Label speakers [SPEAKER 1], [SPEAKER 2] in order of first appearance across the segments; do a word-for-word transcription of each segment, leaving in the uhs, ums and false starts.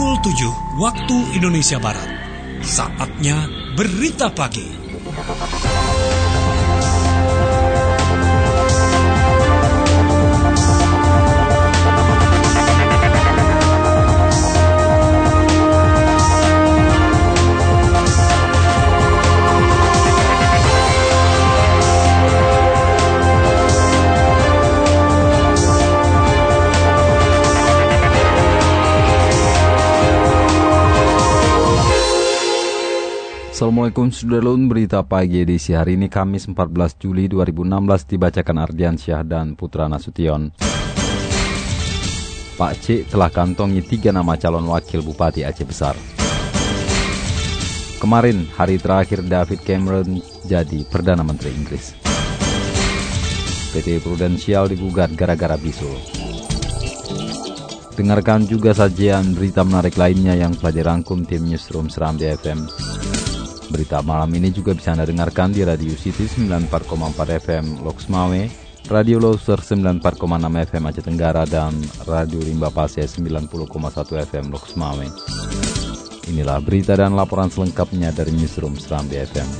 [SPEAKER 1] Pukul tujuh waktu Indonesia Barat. Saatnya Berita Pagi.
[SPEAKER 2] Assalamualaikum Sudarlun, berita pagi edisi hari ini Kamis empat belas Juli dua ribu enam belas dibacakan Ardiansyah dan Putra Nasution. Pak C telah kantongi tiga nama calon wakil Bupati Aceh Besar. Kemarin hari terakhir David Cameron jadi Perdana Menteri Inggris. P T Prudential digugat gara-gara bisul. Dengarkan juga sajian berita menarik lainnya yang telah dirangkum tim Newsroom Serambi F M. Berita malam ini juga bisa Anda dengarkan di Radio City sembilan puluh empat koma empat F M Loks Mawé, Radio Loser sembilan puluh empat koma enam F M Aceh Tenggara, dan Radio Rimba Pase sembilan puluh koma satu F M Loks Mawé. Inilah berita dan laporan selengkapnya dari Newsroom Serambi F M.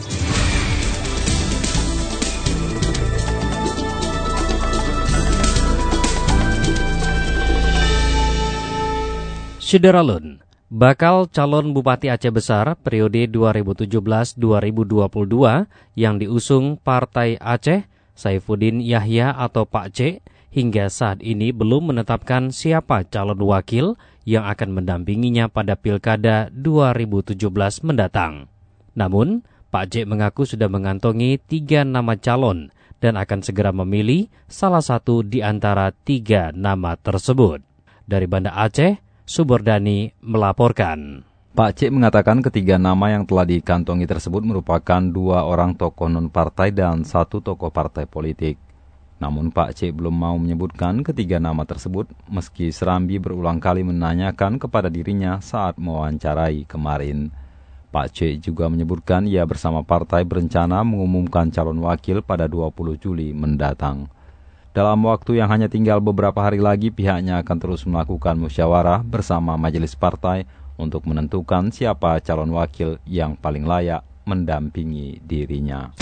[SPEAKER 3] Syederalun, bakal calon Bupati Aceh Besar periode dua ribu tujuh belas sampai dua ribu dua puluh dua yang diusung Partai Aceh, Saifuddin Yahya atau Pak C, hingga saat ini belum menetapkan siapa calon wakil yang akan mendampinginya pada Pilkada dua ribu tujuh belas mendatang. Namun, Pak C mengaku sudah mengantongi tiga nama calon dan akan segera memilih salah satu di antara tiga nama tersebut. Dari Banda Aceh, Subordani melaporkan.
[SPEAKER 2] Pak C mengatakan ketiga nama yang telah dikantongi tersebut merupakan dua orang tokoh non-partai dan satu tokoh partai politik. Namun Pak C belum mau menyebutkan ketiga nama tersebut meski Serambi berulang kali menanyakan kepada dirinya saat mewawancarai kemarin. Pak C juga menyebutkan ia bersama partai berencana mengumumkan calon wakil pada dua puluh Juli mendatang. Dalam waktu yang hanya tinggal beberapa hari lagi, pihaknya akan terus melakukan musyawarah bersama majelis partai untuk menentukan siapa calon wakil yang paling layak mendampingi dirinya.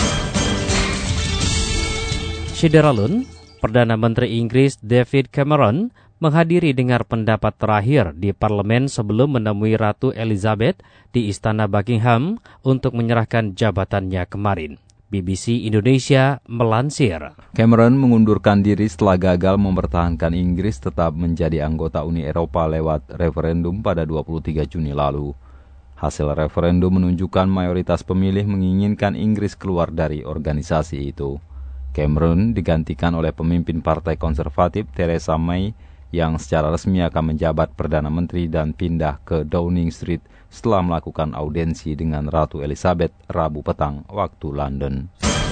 [SPEAKER 3] Syederalun, Perdana Menteri Inggris David Cameron menghadiri dengar pendapat terakhir di parlemen sebelum menemui Ratu Elizabeth di Istana Buckingham untuk menyerahkan jabatannya kemarin. B B C Indonesia melansir,
[SPEAKER 2] Cameron mengundurkan diri setelah gagal mempertahankan Inggris tetap menjadi anggota Uni Eropa lewat referendum pada dua puluh tiga Juni lalu. Hasil referendum menunjukkan mayoritas pemilih menginginkan Inggris keluar dari organisasi itu. Cameron digantikan oleh pemimpin Partai Konservatif Theresa May yang secara resmi akan menjabat Perdana Menteri dan pindah ke Downing Street setelah melakukan audensi dengan Ratu Elizabeth Rabu petang waktu London.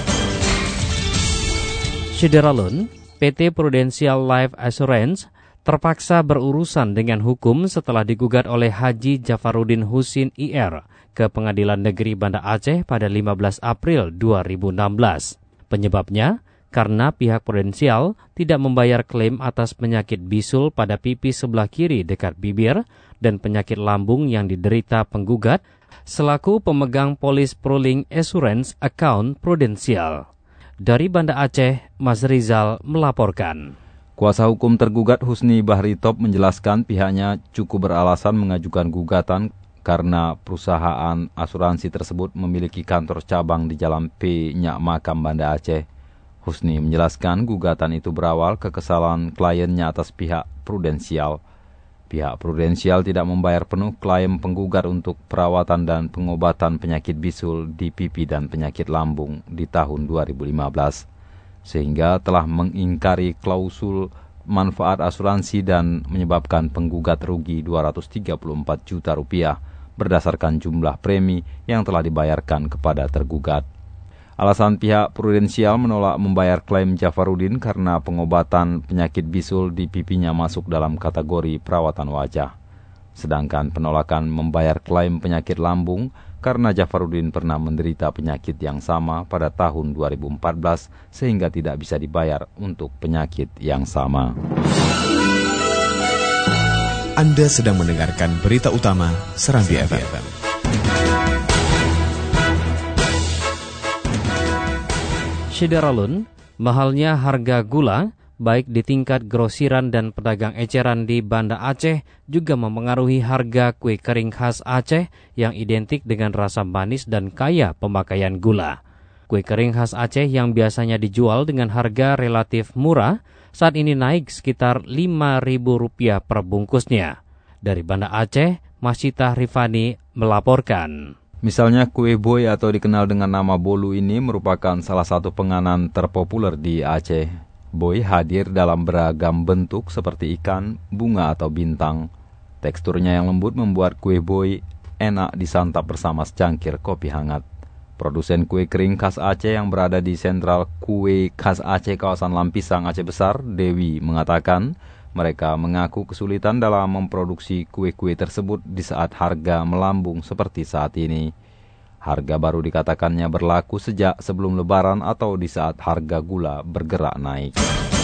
[SPEAKER 3] Syederalun, P T Prudential Life Assurance terpaksa berurusan dengan hukum setelah digugat oleh Haji Jafaruddin Husin I R ke Pengadilan Negeri Banda Aceh pada lima belas April dua ribu enam belas. Penyebabnya karena pihak Prudential tidak membayar klaim atas penyakit bisul pada pipi sebelah kiri dekat bibir dan penyakit lambung yang diderita penggugat selaku pemegang polis Proling Assurance Account Prudential. Dari Banda Aceh, Mas Rizal melaporkan.
[SPEAKER 2] Kuasa hukum tergugat Husni Bahri Top menjelaskan pihaknya cukup beralasan mengajukan gugatan karena perusahaan asuransi tersebut memiliki kantor cabang di Jalan P. Nyak Makam, Banda Aceh. Husni menjelaskan gugatan itu berawal kekesalan kliennya atas pihak Prudential. Pihak Prudential tidak membayar penuh klaim penggugat untuk perawatan dan pengobatan penyakit bisul di pipi dan penyakit lambung di tahun dua ribu lima belas, sehingga telah mengingkari klausul manfaat asuransi dan menyebabkan penggugat rugi dua ratus tiga puluh empat juta rupiah berdasarkan jumlah premi yang telah dibayarkan kepada tergugat. Alasan pihak Prudential menolak membayar klaim Jafaruddin karena pengobatan penyakit bisul di pipinya masuk dalam kategori perawatan wajah. Sedangkan penolakan membayar klaim penyakit lambung karena Jafaruddin pernah menderita penyakit yang sama pada tahun dua ribu empat belas sehingga tidak bisa dibayar untuk penyakit yang sama.
[SPEAKER 4] Anda sedang mendengarkan berita utama Serambi F M.
[SPEAKER 3] Syederalun, mahalnya harga gula, baik di tingkat grosiran dan pedagang eceran di Banda Aceh, juga memengaruhi harga kue kering khas Aceh yang identik dengan rasa manis dan kaya pemakaian gula. Kue kering khas Aceh yang biasanya dijual dengan harga relatif murah, saat ini naik sekitar lima ribu rupiah per bungkusnya. Dari Banda Aceh, Masyitah Rifani melaporkan.
[SPEAKER 2] Misalnya kue boy atau dikenal dengan nama bolu ini merupakan salah satu penganan terpopuler di Aceh. Boy hadir dalam beragam bentuk seperti ikan, bunga atau bintang. Teksturnya yang lembut membuat kue boy enak disantap bersama secangkir kopi hangat. Produsen kue kering khas Aceh yang berada di sentral kue khas Aceh kawasan Lampisang Aceh Besar, Dewi, mengatakan mereka mengaku kesulitan dalam memproduksi kue-kue tersebut di saat harga melambung seperti saat ini. Harga baru dikatakannya berlaku sejak sebelum Lebaran atau di saat harga gula bergerak naik.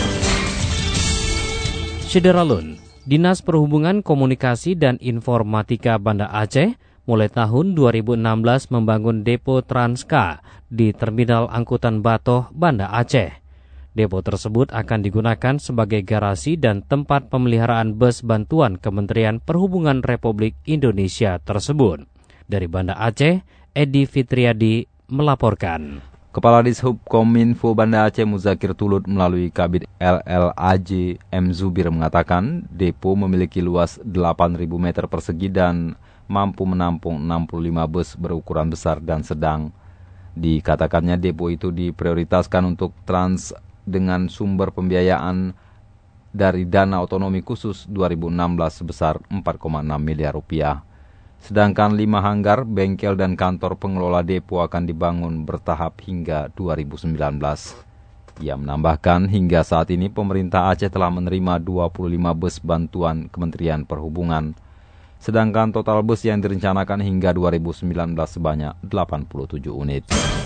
[SPEAKER 3] Syederalun, Dinas Perhubungan Komunikasi dan Informatika Banda Aceh mulai tahun dua ribu enam belas membangun depo Transka di Terminal Angkutan Batoh, Banda Aceh. Depo tersebut akan digunakan sebagai garasi dan tempat pemeliharaan bus bantuan Kementerian Perhubungan Republik Indonesia tersebut. Dari Banda Aceh, Edi Fitriadi melaporkan.
[SPEAKER 2] Kepala Dishub Kominfo Banda Aceh Muzakir Tulut melalui Kabid L L A J M Zubir mengatakan depo memiliki luas delapan ribu meter persegi dan mampu menampung enam puluh lima bus berukuran besar dan sedang. Dikatakannya depo itu diprioritaskan untuk trans dengan sumber pembiayaan dari dana otonomi khusus dua ribu enam belas sebesar empat koma enam miliar rupiah. Sedangkan lima hanggar, bengkel dan kantor pengelola depo akan dibangun bertahap hingga dua ribu sembilan belas. Ia menambahkan hingga saat ini pemerintah Aceh telah menerima dua puluh lima bus bantuan Kementerian Perhubungan. Sedangkan total bus yang direncanakan hingga dua ribu sembilan belas sebanyak delapan puluh tujuh unit.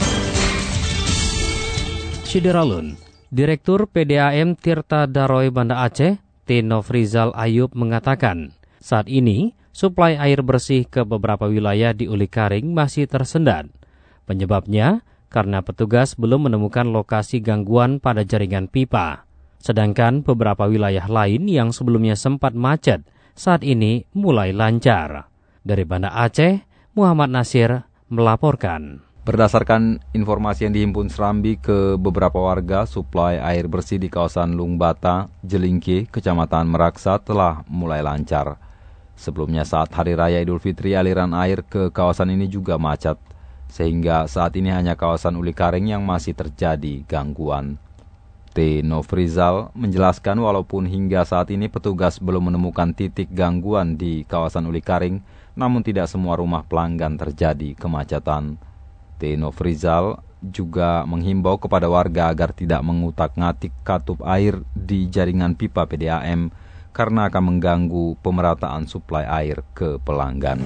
[SPEAKER 3] Syederalun, Direktur P D A M Tirta Daroe Banda Aceh, T. Nofrizal Ayub mengatakan, saat ini suplai air bersih ke beberapa wilayah di Uli Karing masih tersendat. Penyebabnya karena petugas belum menemukan lokasi gangguan pada jaringan pipa. Sedangkan beberapa wilayah lain yang sebelumnya sempat macet, saat ini mulai lancar. Dari Banda Aceh, Muhammad Nasir melaporkan.
[SPEAKER 2] Berdasarkan informasi yang dihimpun Serambi ke beberapa warga, suplai air bersih di kawasan Lungbata, Jelingke, Kecamatan Meraksa telah mulai lancar. Sebelumnya saat Hari Raya Idul Fitri, aliran air ke kawasan ini juga macet, sehingga saat ini hanya kawasan Uli Karing yang masih terjadi gangguan. T. Nofrizal menjelaskan walaupun hingga saat ini petugas belum menemukan titik gangguan di kawasan Uli Karing, namun tidak semua rumah pelanggan terjadi kemacetan. T. Nofrizal juga menghimbau kepada warga agar tidak mengutak-ngatik katup air di jaringan pipa P D A M karena akan mengganggu pemerataan suplai air ke pelanggan.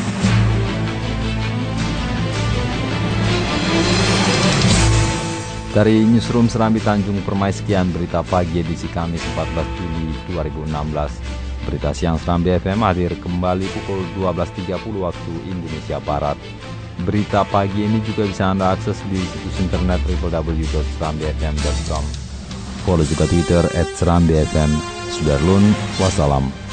[SPEAKER 2] Dari Newsroom Serambi Tanjung Permai, sekian berita pagi edisi Kamis empat belas Juli dua ribu enam belas. Berita siang Serambi F M hadir kembali pukul dua belas tiga puluh waktu Indonesia Barat. Berita pagi ini juga bisa Anda akses di situs internet w w w dot serambi f m dot com. Follow juga Twitter at serambi f m. Sudarlun, wassalam.